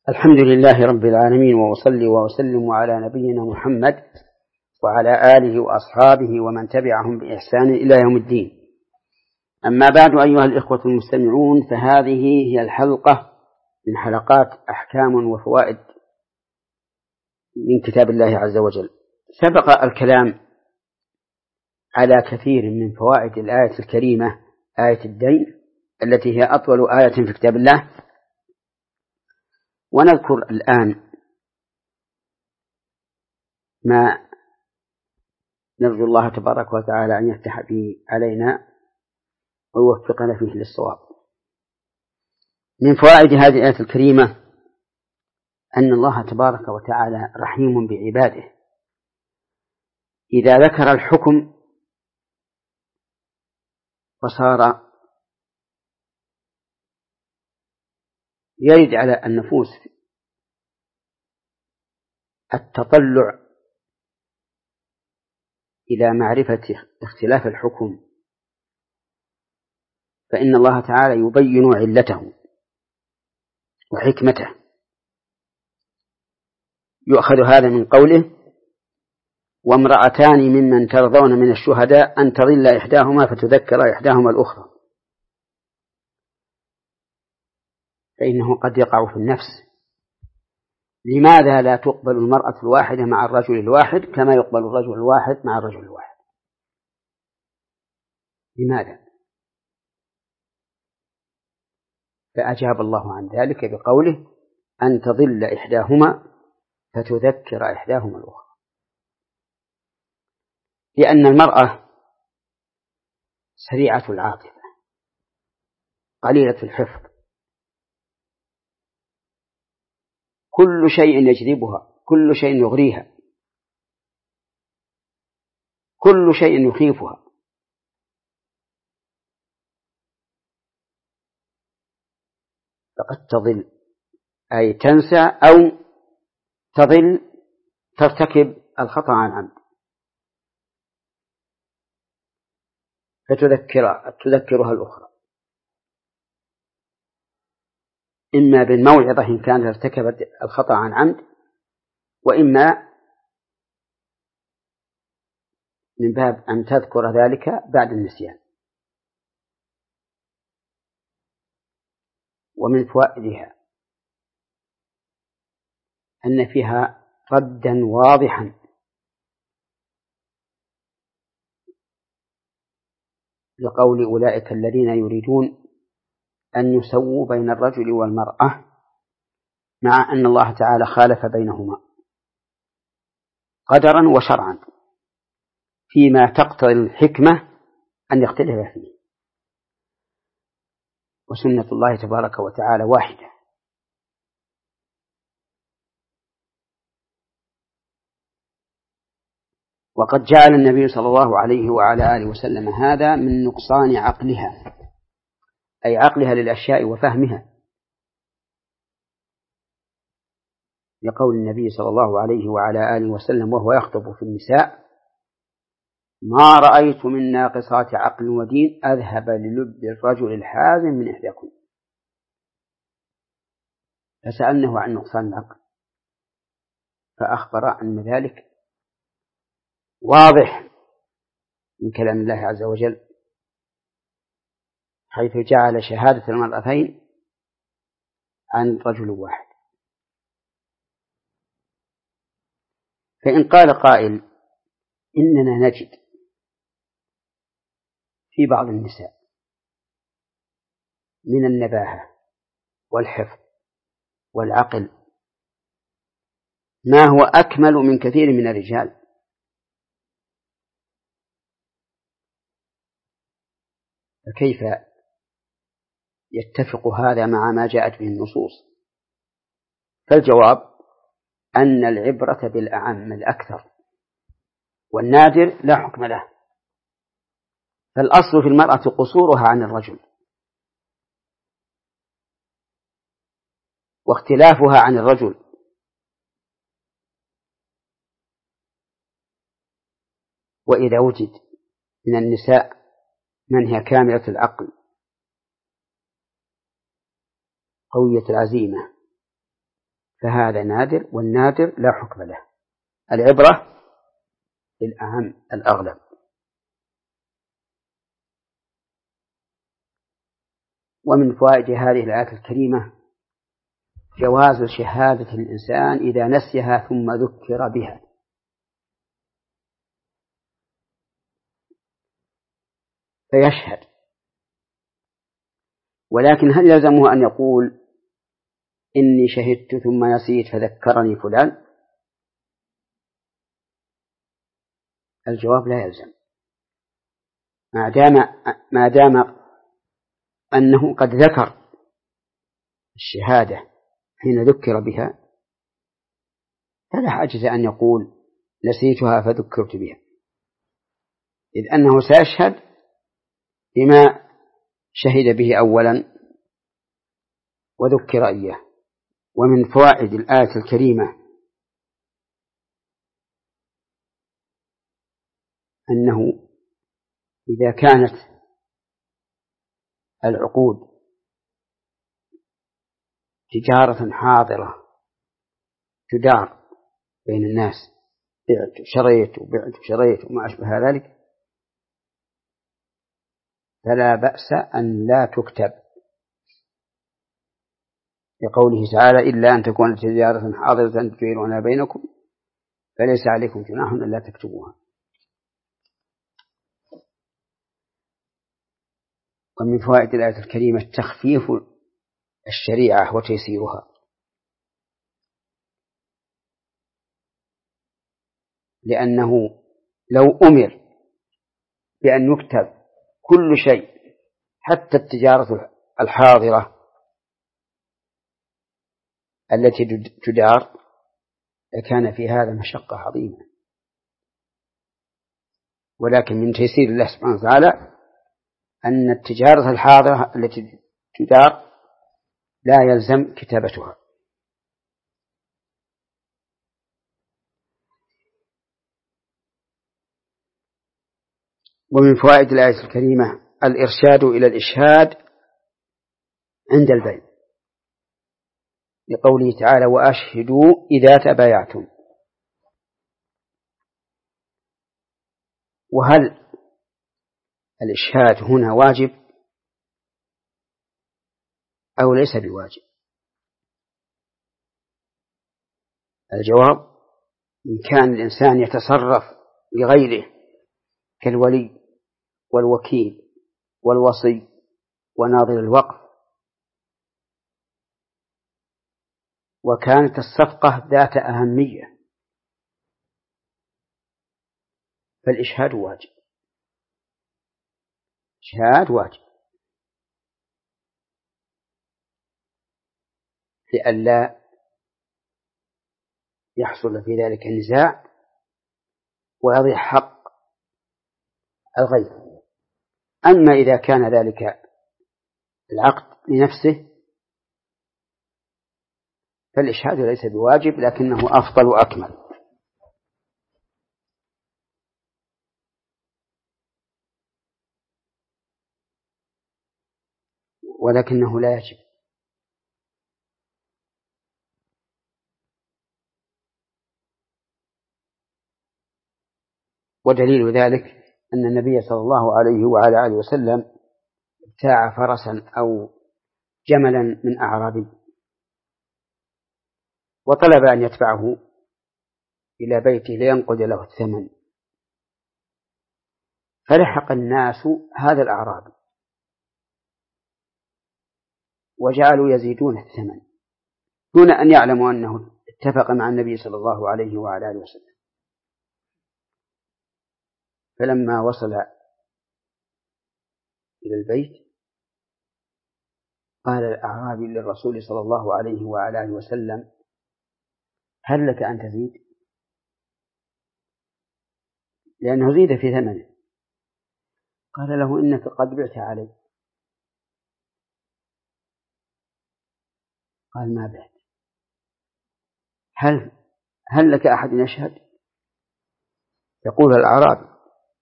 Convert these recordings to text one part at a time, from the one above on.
الحمد لله رب العالمين، وأصلي وأسلم على نبينا محمد وعلى آله وأصحابه ومن تبعهم بإحسان إلى يوم الدين. أما بعد، أيها الإخوة المستمعون، فهذه هي الحلقة من حلقات أحكام وفوائد من كتاب الله عز وجل. سبق الكلام على كثير من فوائد الآية الكريمة، آية الدين التي هي أطول آية في كتاب الله، ونذكر الآن ما نرجو الله تبارك وتعالى أن يفتح به علينا ويوفقنا فيه للصواب. من فوائد هذه الآية الكريمة أن الله تبارك وتعالى رحيم بعباده، إذا ذكر الحكم وصار يرد على النفوس التطلع إلى معرفة اختلاف الحكم، فإن الله تعالى يبين علته وحكمته. يؤخذ هذا من قوله: وامرأتان ممن ترضون من الشهداء أن تضل إحداهما فتذكر إحداهما الأخرى، فإنه قد يقع في النفس: لماذا لا تقبل المرأة الواحدة مع الرجل الواحد كما يقبل الرجل الواحد مع الرجل الواحد؟ لماذا؟ فأجاب الله عن ذلك بقوله: أن تضل إحداهما فتذكر إحداهما الأخرى، لأن المرأة سريعة العاطفة قليلة الحفظ، كل شيء يجذبها، كل شيء يغريها، كل شيء يخيفها، فقد تضل أي تنسى أو تضل ترتكب الخطأ عن عمد، فتذكرها الأخرى، إما بالموعظة إن كانت ارتكبت الخطأ عن عمد، وإما من باب أن تذكر ذلك بعد النسيان. ومن فوائدها أن فيها ردا واضحا لقول أولئك الذين يريدون أن يسووا بين الرجل والمرأة، مع أن الله تعالى خالف بينهما قدرا وشرعا فيما تقتضي الحكمة أن يختلف فيه، وسنة الله تبارك وتعالى واحدة. وقد جعل النبي صلى الله عليه وعلى آله وسلم هذا من نقصان عقلها، أي عقلها للأشياء وفهمها، لقول النبي صلى الله عليه وعلى آله وسلم وهو يخطب في النساء: ما رأيت من ناقصات عقل ودين أذهب للب الرجل الحازم من إحداكم. فسألناه عن نقصان العقل، فأخبر أن ذلك واضح من كلام الله عز وجل، حيث جعل شهادة المرأتين عن رجل واحد. فإن قال قائل: إننا نجد في بعض النساء من النباهة والحفظ والعقل ما هو أكمل من كثير من الرجال، فكيف يتفق هذا مع ما جاءت به النصوص؟ فالجواب أن العبرة بالأعم الأكثر، والنادر لا حكم له. فالأصل في المرأة قصورها عن الرجل واختلافها عن الرجل، وإذا وجد من النساء من هي كاملة العقل قوية العزيمة فهذا نادر، والنادر لا حكم له. العبرة بالأعم الأغلب. ومن فوائد هذه الآية الكريمة جواز شهادة الإنسان إذا نسيها ثم ذكر بها، فيشهد. ولكن هل يلزمه أن يقول إني شهدت ثم نسيت فذكرني فلان؟ الجواب لا يلزم، ما دام أنه قد ذكر الشهادة حين ذكر بها، فلا حاجة أن يقول نسيتها فذكرت بها، إذ أنه سيشهد بما شهد به أولا وذكر إياه. ومن فوائد الآية الكريمة أنه إذا كانت العقود تجارة حاضرة تدار بين الناس، بعت وشريت وبعت وشريت وما أشبه ذلك، فلا بأس أن لا تكتب، لقوله تعالى إلا أن تكون تجارة حاضرة تديرونها بينكم فليس عليكم جناح ألا تكتبوها. ومن فوائد الآية الكريمة تخفيف الشريعة وتيسيرها، لأنه لو أمر بأن يكتب كل شيء حتى التجارة الحاضرة التي تدار لكان في هذا مشقة عظيمة، ولكن من تيسير الله سبحانه وتعالى أن التجارة الحاضرة التي تدار لا يلزم كتابتها. ومن فوائد الآية الكريمة الإرشاد إلى الإشهاد عند البيع، لقوله تعالى وأشهدوا إذا تبايعتم. وهل الإشهاد هنا واجب أو ليس بواجب؟ الجواب إن كان الإنسان يتصرف لغيره كالولي والوكيل والوصي وناظر الوقف، وكانت الصفقة ذات أهمية، فالإشهاد واجب، إشهاد واجب لئلا يحصل في ذلك النزاع ويضيع حق الغير. أما إذا كان ذلك العقد لنفسه فالإشهاد ليس بواجب، لكنه أفضل وأكمل. ولكنه لا يجب. ودليل ذلك أن النبي صلى الله عليه وعلى آله وسلم ابتاع فرسا أو جملا من أعرابي وطلب أن يتبعه إلى بيته لينقذ له الثمن، فلحق الناس هذا الأعرابي وجعلوا يزيدون الثمن دون أن يعلموا أنه اتفق مع النبي صلى الله عليه وعلى آله وسلم. فلما وصل إلى البيت قال الأعرابي للرسول صلى الله عليه وعلى آله وسلم هل لك أن تزيد؟ لأنه زيد في ثمنه. قال له إنك قد بعت علي. قال ما بعت. هل لك أحد يشهد؟ يقول الأعرابي.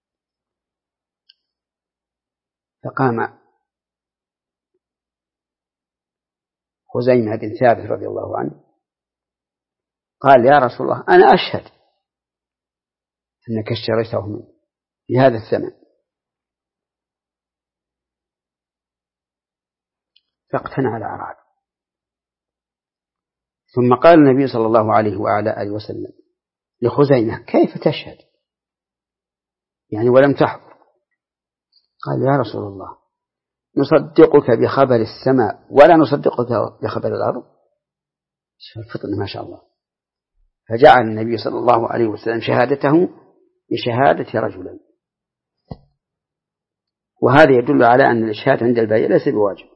فقام خزيمة بن ثابت رضي الله عنه قال يا رسول الله أنا أشهد أنك اشتريته مني بهذا الثمن. فاقتنع الأعرابي. ثم قال النبي صلى الله عليه وعلى آله وسلم لخزيمة كيف تشهد يعني ولم تحضر؟ قال يا رسول الله نصدقك بخبر السماء ولا نصدقك بخبر الأرض. الفطن ما شاء الله. فجعل النبي صلى الله عليه وسلم شهادته بشهادة رجلين. وهذا يدل على أن الإشهاد عند البيع ليس بواجب.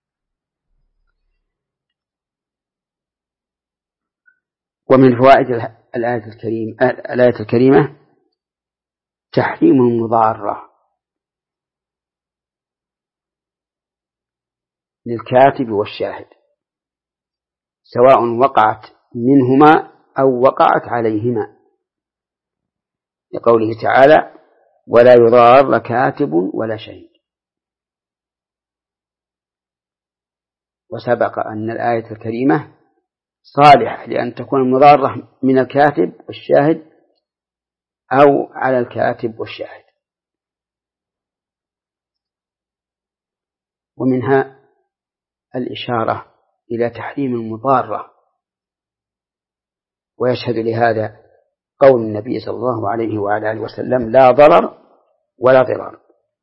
ومن فوائد الآية الكريمة تحريم المضارة للكاتب والشاهد سواء وقعت منهما أو وقعت عليهما، لقوله تعالى ولا يضار كاتب ولا شهيد. وسبق أن الآية الكريمة صالحة لأن تكون المضارة من الكاتب والشاهد أو على الكاتب والشاهد. ومنها الإشارة إلى تحريم المضارة، ويشهد لهذا قول النبي صلى الله عليه وعلى آله وسلم لا ضرر ولا ضرار.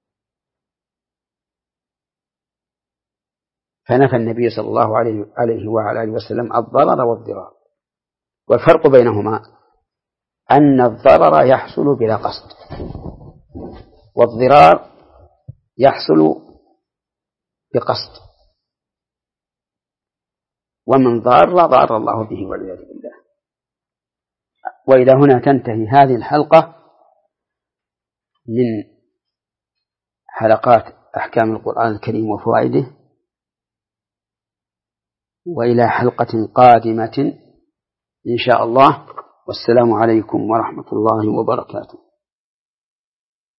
فنفى النبي صلى الله عليه وعلى آله وسلم الضرر والضرار. والفرق بينهما أن الضرر يحصل بلا قصد والضرار يحصل بقصد، ومن ضار الله به والعياذ بالله. وإلى هنا تنتهي هذه الحلقة من حلقات أحكام القرآن الكريم وفوائده، وإلى حلقة قادمة إن شاء الله. والسلام عليكم ورحمة الله وبركاته.